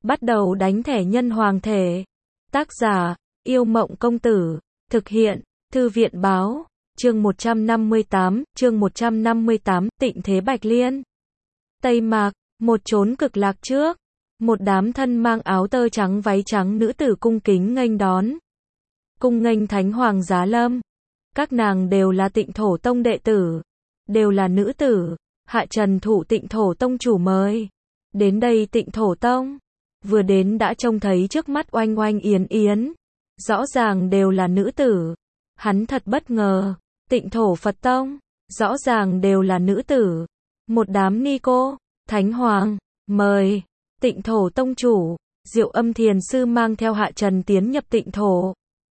Bắt đầu đánh thẻ nhân hoàng thể. Tác giả, Yêu Mộng Công Tử. Thực hiện, Thư viện Báo. Chương 158, Tịnh Thế Bạch Liên. Tây Mạc, một chốn cực lạc trước. Một đám thân mang áo tơ trắng váy trắng nữ tử cung kính nghênh đón. Cung nghênh Thánh Hoàng Giá Lâm. Các nàng đều là Tịnh Thổ Tông đệ tử. Đều là nữ tử. Hạ Trần thụ Tịnh Thổ Tông chủ mời. Đến đây Tịnh Thổ Tông. Vừa đến đã trông thấy trước mắt oanh oanh yến yến. Rõ ràng đều là nữ tử. Hắn thật bất ngờ. Tịnh Thổ Phật Tông. Rõ ràng đều là nữ tử. Một đám ni cô. Thánh Hoàng. Mời. Tịnh Thổ Tông chủ. Diệu Âm Thiền Sư mang theo Hạ Trần tiến nhập Tịnh Thổ.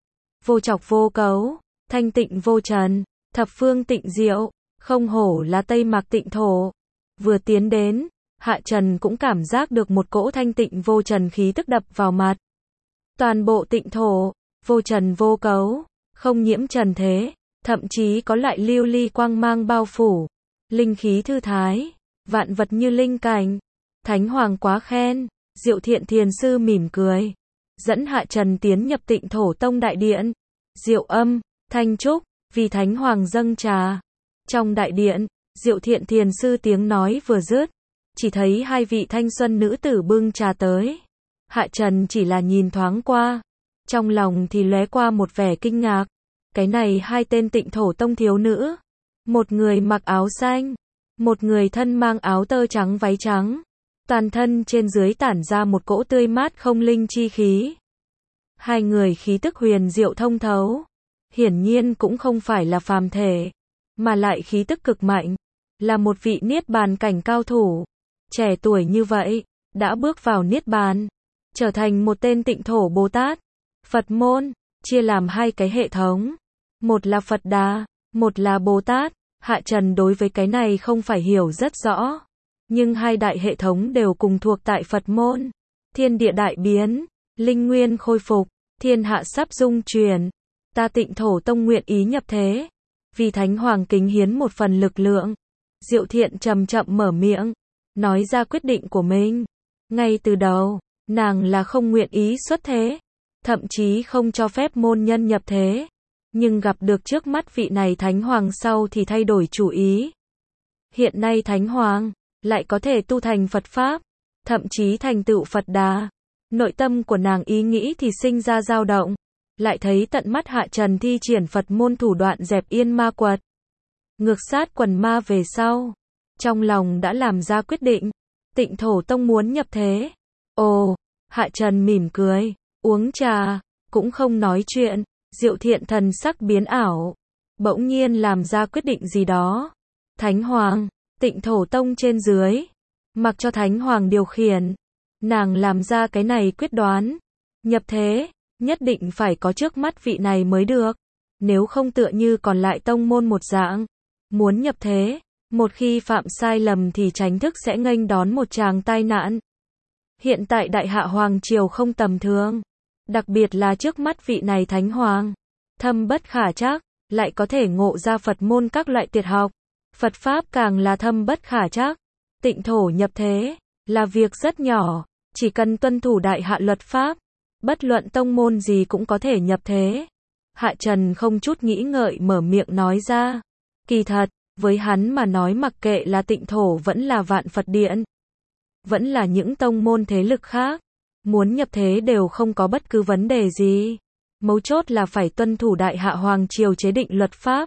Vô chọc vô cấu. Thanh tịnh vô trần. Thập phương tịnh diệu. Không hổ là Tây Mạc Tịnh Thổ. Vừa tiến đến, Hạ Trần cũng cảm giác được một cỗ thanh tịnh vô trần khí tức đập vào mặt. Toàn bộ Tịnh Thổ, vô trần vô cấu, không nhiễm trần thế, thậm chí có loại lưu ly quang mang bao phủ. Linh khí thư thái, vạn vật như linh cảnh. Thánh Hoàng quá khen. Diệu Thiện Thiền Sư mỉm cười, dẫn Hạ Trần tiến nhập Tịnh Thổ Tông đại điện. Diệu Âm, Thanh Trúc, vì Thánh Hoàng dâng trà. Trong đại điện, Diệu Thiện Thiền Sư tiếng nói vừa dứt, chỉ thấy hai vị thanh xuân nữ tử bưng trà tới. Hạ Trần chỉ là nhìn thoáng qua, trong lòng thì lóe qua một vẻ kinh ngạc. Cái này hai tên Tịnh Thổ Tông thiếu nữ, một người mặc áo xanh, một người thân mang áo tơ trắng váy trắng, toàn thân trên dưới tản ra một cỗ tươi mát không linh chi khí. Hai người khí tức huyền diệu thông thấu, hiển nhiên cũng không phải là phàm thể, mà lại khí tức cực mạnh, là một vị niết bàn cảnh cao thủ. Trẻ tuổi như vậy, đã bước vào niết bàn, trở thành một tên Tịnh Thổ Bồ Tát. Phật môn, chia làm hai cái hệ thống. Một là Phật Đà, một là Bồ Tát. Hạ Trần đối với cái này không phải hiểu rất rõ. Nhưng hai đại hệ thống đều cùng thuộc tại Phật môn. Thiên địa đại biến, linh nguyên khôi phục, thiên hạ sắp dung chuyển. Ta Tịnh Thổ Tông nguyện ý nhập thế, vì Thánh Hoàng kính hiến một phần lực lượng. Diệu Thiện chậm chậm mở miệng, nói ra quyết định của mình. Ngay từ đầu, nàng là không nguyện ý xuất thế, thậm chí không cho phép môn nhân nhập thế. Nhưng gặp được trước mắt vị này Thánh Hoàng sau thì thay đổi chủ ý. Hiện nay Thánh Hoàng lại có thể tu thành Phật Pháp, thậm chí thành tựu Phật Đà. Nội tâm của nàng ý nghĩ thì sinh ra dao động. Lại thấy tận mắt Hạ Trần thi triển Phật môn thủ đoạn dẹp yên ma quật, ngược sát quần ma về sau. Trong lòng đã làm ra quyết định, Tịnh Thổ Tông muốn nhập thế. Ồ, Hạ Trần mỉm cười, uống trà, cũng không nói chuyện. Diệu Thiện thần sắc biến ảo, bỗng nhiên làm ra quyết định gì đó. Thánh Hoàng, Tịnh Thổ Tông trên dưới, mặc cho Thánh Hoàng điều khiển. Nàng làm ra cái này quyết đoán, nhập thế, nhất định phải có trước mắt vị này mới được. Nếu không tựa như còn lại tông môn một dạng, muốn nhập thế, một khi phạm sai lầm thì chính thức sẽ nghênh đón một tràng tai nạn. Hiện tại Đại Hạ Hoàng Triều không tầm thường, đặc biệt là trước mắt vị này Thánh Hoàng, thâm bất khả trắc, lại có thể ngộ ra Phật môn các loại tuyệt học. Phật Pháp càng là thâm bất khả trắc. Tịnh Thổ nhập thế, là việc rất nhỏ, chỉ cần tuân thủ Đại Hạ luật Pháp, bất luận tông môn gì cũng có thể nhập thế. Hạ Trần không chút nghĩ ngợi mở miệng nói ra. Kỳ thật, với hắn mà nói mặc kệ là Tịnh Thổ vẫn là Vạn Phật Điện, vẫn là những tông môn thế lực khác, muốn nhập thế đều không có bất cứ vấn đề gì. Mấu chốt là phải tuân thủ Đại Hạ Hoàng Triều chế định luật pháp.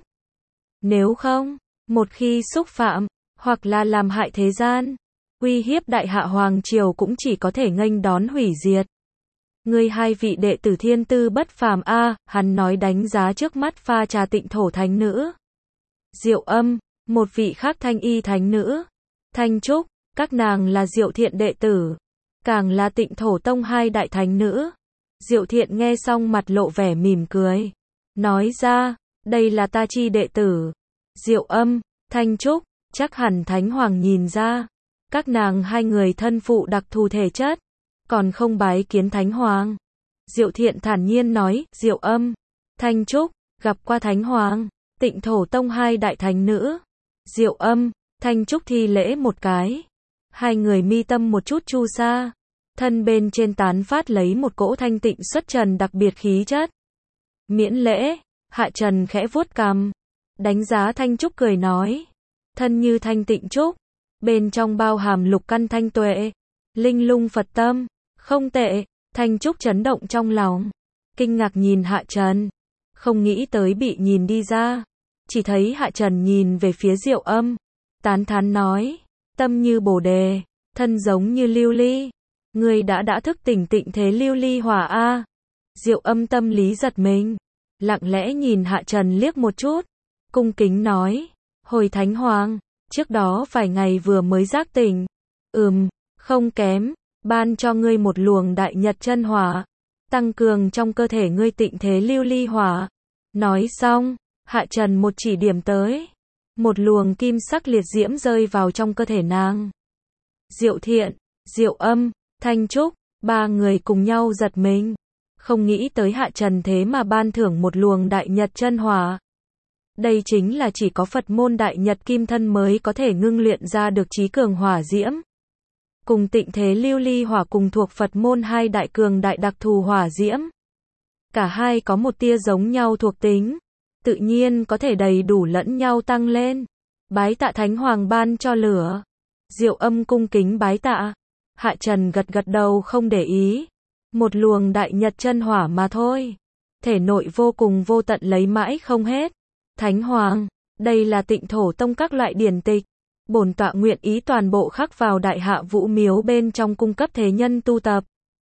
Nếu không, một khi xúc phạm, hoặc là làm hại thế gian, uy hiếp Đại Hạ Hoàng Triều cũng chỉ có thể nghênh đón hủy diệt. Ngươi hai vị đệ tử thiên tư bất phàm a, hắn nói đánh giá trước mắt pha trà Tịnh Thổ thánh nữ. Diệu Âm, một vị khác Thanh Y thánh nữ. Thanh Trúc, các nàng là Diệu Thiện đệ tử, càng là Tịnh Thổ Tông hai đại thánh nữ. Diệu Thiện nghe xong mặt lộ vẻ mỉm cười, nói ra, đây là ta chi đệ tử. Diệu Âm, Thanh Trúc, chắc hẳn Thánh Hoàng nhìn ra, các nàng hai người thân phụ đặc thù thể chất, còn không bái kiến Thánh Hoàng. Diệu Thiện thản nhiên nói, Diệu Âm, Thanh Trúc, gặp qua Thánh Hoàng. Tịnh Thổ Tông hai đại thánh nữ. Diệu Âm, Thanh Trúc thi lễ một cái. Hai người mi tâm một chút chu sa. thân bên trên tán phát lấy một cỗ thanh tịnh xuất trần đặc biệt khí chất. Miễn lễ, Hạ Trần khẽ vuốt cằm, đánh giá Thanh Trúc cười nói, thân như thanh tịnh trúc, bên trong bao hàm lục căn thanh tuệ, linh lung Phật tâm, không tệ. Thanh Trúc chấn động trong lòng, kinh ngạc nhìn Hạ Trần, không nghĩ tới bị nhìn đi ra, chỉ thấy Hạ Trần nhìn về phía Diệu Âm, tán thán nói, tâm như bồ đề, thân giống như lưu ly, ngươi đã thức tỉnh tịnh thế lưu ly hỏa a. Diệu Âm tâm lý giật mình, lặng lẽ nhìn Hạ Trần liếc một chút, cung kính nói, hồi Thánh Hoàng, trước đó vài ngày vừa mới giác tỉnh, không kém, ban cho ngươi một luồng đại nhật chân hỏa, tăng cường trong cơ thể ngươi tịnh thế lưu ly hỏa. Nói xong, Hạ Trần một chỉ điểm tới, một luồng kim sắc liệt diễm rơi vào trong cơ thể nàng. Diệu Thiện, Diệu Âm, Thanh Trúc, ba người cùng nhau giật mình, không nghĩ tới Hạ Trần thế mà ban thưởng một luồng đại nhật chân hỏa. Đây chính là chỉ có Phật môn đại nhật kim thân mới có thể ngưng luyện ra được chí cường hỏa diễm. Cùng tịnh thế lưu ly hỏa cùng thuộc Phật môn hai đại cường đại đặc thù hỏa diễm. Cả hai có một tia giống nhau thuộc tính, tự nhiên có thể đầy đủ lẫn nhau tăng lên. Bái tạ Thánh Hoàng ban cho lửa. Diệu Âm cung kính bái tạ. Hạ Trần gật gật đầu không để ý. Một luồng đại nhật chân hỏa mà thôi. Thể nội vô cùng vô tận lấy mãi không hết. Thánh Hoàng, đây là Tịnh Thổ Tông các loại điển tịch. Bổn tọa nguyện ý toàn bộ khắc vào Đại Hạ Vũ Miếu bên trong cung cấp thế nhân tu tập.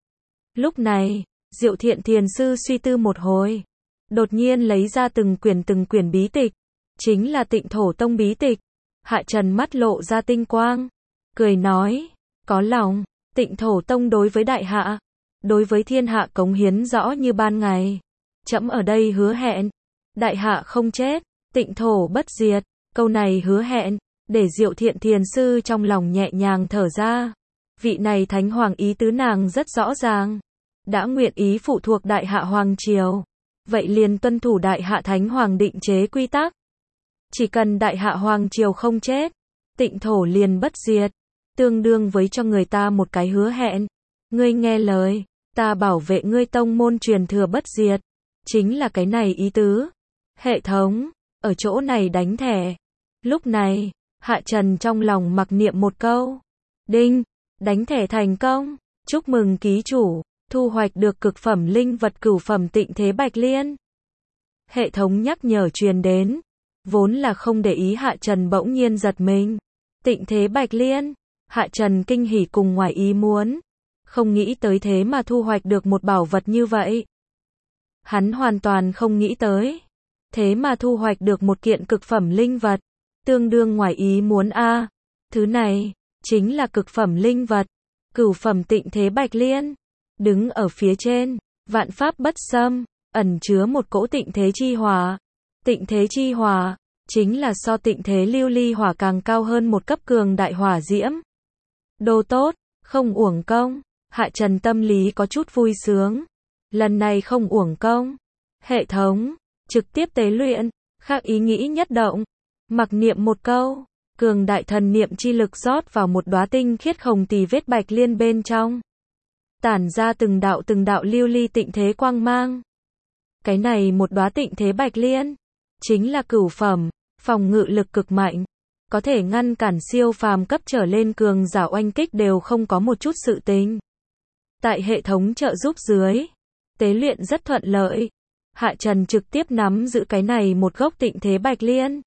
Lúc này, Diệu Thiện Thiền Sư suy tư một hồi, đột nhiên lấy ra từng quyển bí tịch, chính là Tịnh Thổ Tông bí tịch. Hạ Trần mắt lộ ra tinh quang, cười nói, có lòng, Tịnh Thổ Tông đối với Đại Hạ, đối với thiên hạ cống hiến rõ như ban ngày. Trẫm ở đây hứa hẹn, Đại Hạ không chết, Tịnh Thổ bất diệt. Câu này hứa hẹn, để Diệu Thiện Thiền Sư trong lòng nhẹ nhàng thở ra. Vị này Thánh Hoàng ý tứ nàng rất rõ ràng, đã nguyện ý phụ thuộc Đại Hạ Hoàng Triều, vậy liền tuân thủ Đại Hạ Thánh Hoàng định chế quy tắc. Chỉ cần Đại Hạ Hoàng Triều không chết, Tịnh Thổ liền bất diệt, tương đương với cho người ta một cái hứa hẹn. Ngươi nghe lời, ta bảo vệ ngươi tông môn truyền thừa bất diệt. Chính là cái này ý tứ. Hệ thống, ở chỗ này đánh thẻ. Lúc này, Hạ Trần trong lòng mặc niệm một câu. Đinh, đánh thẻ thành công. Chúc mừng ký chủ, thu hoạch được cực phẩm linh vật cửu phẩm tịnh thế bạch liên. Hệ thống nhắc nhở truyền đến. Vốn là không để ý Hạ Trần bỗng nhiên giật mình. Tịnh thế bạch liên. Hạ Trần kinh hỉ cùng ngoài ý muốn. Không nghĩ tới thế mà thu hoạch được một bảo vật như vậy. Hắn hoàn toàn không nghĩ tới. Thế mà thu hoạch được một kiện cực phẩm linh vật. Tương đương ngoài ý muốn a. Thứ này, chính là cực phẩm linh vật. Cửu phẩm tịnh thế bạch liên. Đứng ở phía trên, vạn pháp bất xâm, ẩn chứa một cỗ tịnh thế chi hỏa. Tịnh thế chi hỏa, chính là so tịnh thế lưu ly hỏa càng cao hơn một cấp cường đại hỏa diễm. Đồ tốt, không uổng công. Hạ Trần tâm lý có chút vui sướng. Lần này không uổng công. Hệ thống, trực tiếp tế luyện, khác ý nghĩ nhất động. Mặc niệm một câu, cường đại thần niệm chi lực rót vào một đóa tinh khiết hồng tỳ vết bạch liên bên trong. Tản ra từng đạo lưu ly tịnh thế quang mang. Cái này một đóa tịnh thế bạch liên, chính là cửu phẩm, phòng ngự lực cực mạnh. Có thể ngăn cản siêu phàm cấp trở lên cường giả oanh kích đều không có một chút sự tình. Tại hệ thống trợ giúp dưới, tế luyện rất thuận lợi. Hạ Trần trực tiếp nắm giữ cái này một gốc tịnh thế bạch liên.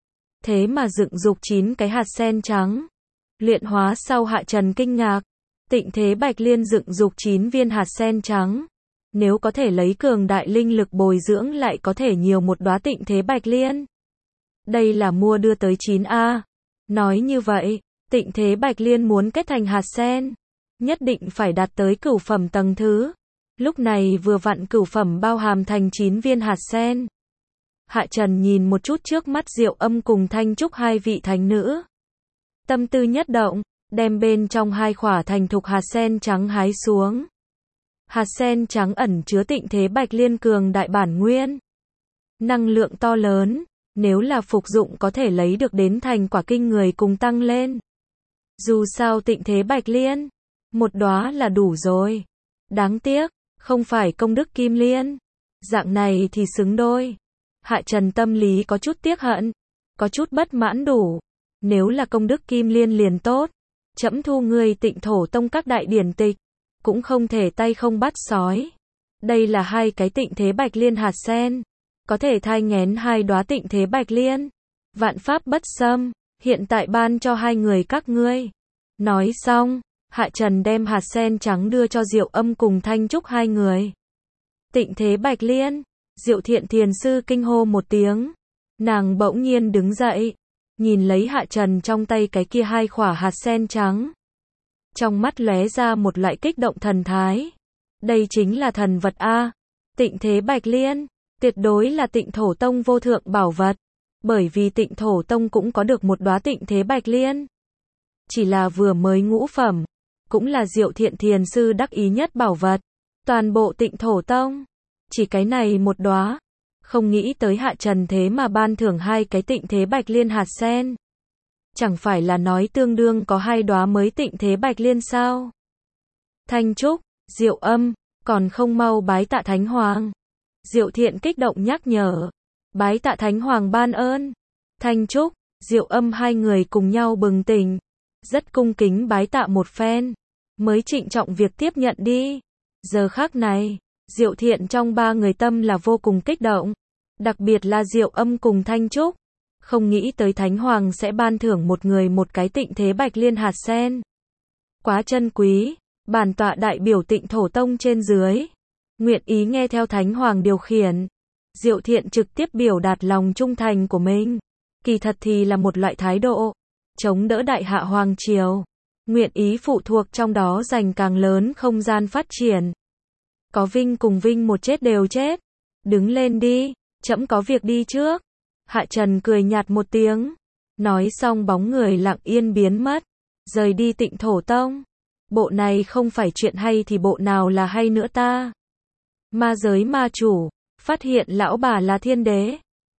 Thế mà dựng dục 9 cái hạt sen trắng. Luyện hóa sau Hạ Trần kinh ngạc. Tịnh thế bạch liên dựng dục 9 viên hạt sen trắng. Nếu có thể lấy cường đại linh lực bồi dưỡng lại có thể nhiều một đóa tịnh thế bạch liên. Đây là mua đưa tới 9A. Nói như vậy, tịnh thế bạch liên muốn kết thành hạt sen, nhất định phải đạt tới cửu phẩm tầng thứ. Lúc này vừa vặn cửu phẩm bao hàm thành 9 viên hạt sen. Hạ Trần nhìn một chút trước mắt Diệu Âm cùng Thanh Trúc hai vị thánh nữ. Tâm tư nhất động, đem bên trong hai khỏa thành thục hạt sen trắng hái xuống. Hạt sen trắng ẩn chứa tịnh thế bạch liên cường đại bản nguyên. Năng lượng to lớn, nếu là phục dụng có thể lấy được đến thành quả kinh người cùng tăng lên. Dù sao tịnh thế bạch liên, Một đóa là đủ rồi. Đáng tiếc, không phải công đức kim liên. Dạng này thì xứng đôi. Hạ Trần tâm lý có chút tiếc hận, có chút bất mãn đủ. Nếu là công đức kim liên liền tốt. Trẫm thu ngươi Tịnh Thổ Tông các đại điển tịch, cũng không thể tay không bắt sói. Đây là hai cái tịnh thế bạch liên hạt sen, có thể thai nghén hai đóa tịnh thế bạch liên. Vạn pháp bất xâm, hiện tại ban cho hai người các ngươi. Nói xong, Hạ Trần đem hạt sen trắng đưa cho Diệu Âm cùng Thanh Trúc hai người. Tịnh thế bạch liên, Diệu Thiện Thiền sư kinh hô một tiếng. Nàng bỗng nhiên đứng dậy, nhìn lấy Hạ Trần trong tay cái kia hai khỏa hạt sen trắng. Trong mắt lóe ra một loại kích động thần thái. Đây chính là thần vật A. Tịnh thế bạch liên, tuyệt đối là Tịnh Thổ Tông vô thượng bảo vật. Bởi vì Tịnh Thổ Tông cũng có được một đóa tịnh thế bạch liên. Chỉ là vừa mới ngũ phẩm, cũng là Diệu Thiện Thiền sư đắc ý nhất bảo vật. Toàn bộ Tịnh Thổ Tông, chỉ cái này một đóa. Không nghĩ tới Hạ Trần thế mà ban thưởng hai cái tịnh thế bạch liên hạt sen. Chẳng phải là nói tương đương có hai đóa mới tịnh thế bạch liên sao? Thanh Trúc, Diệu Âm, còn không mau bái tạ Thánh Hoàng. Diệu Thiện kích động nhắc nhở. Bái tạ Thánh Hoàng ban ơn. Thanh Trúc, Diệu Âm hai người cùng nhau bừng tỉnh. Rất cung kính bái tạ một phen. Mới trịnh trọng việc tiếp nhận đi. Giờ khắc này, Diệu Thiện trong ba người tâm là vô cùng kích động. Đặc biệt là Diệu Âm cùng Thanh Trúc. Không nghĩ tới Thánh Hoàng sẽ ban thưởng một người một cái tịnh thế bạch liên hạt sen. Quá chân quý, bản tọa đại biểu Tịnh Thổ Tông trên dưới. Nguyện ý nghe theo Thánh Hoàng điều khiển. Diệu Thiện trực tiếp biểu đạt lòng trung thành của mình. Kỳ thật thì là một loại thái độ. Chống đỡ Đại Hạ Hoàng Triều. Nguyện ý phụ thuộc trong đó dành càng lớn không gian phát triển. Có vinh cùng vinh một chết đều chết. Đứng lên đi, trẫm có việc đi trước. Hạ Trần cười nhạt một tiếng. Nói xong bóng người lặng yên biến mất. Rời đi Tịnh Thổ Tông. Bộ này không phải chuyện hay thì bộ nào là hay nữa ta. Ma giới ma chủ, phát hiện lão bà là thiên đế.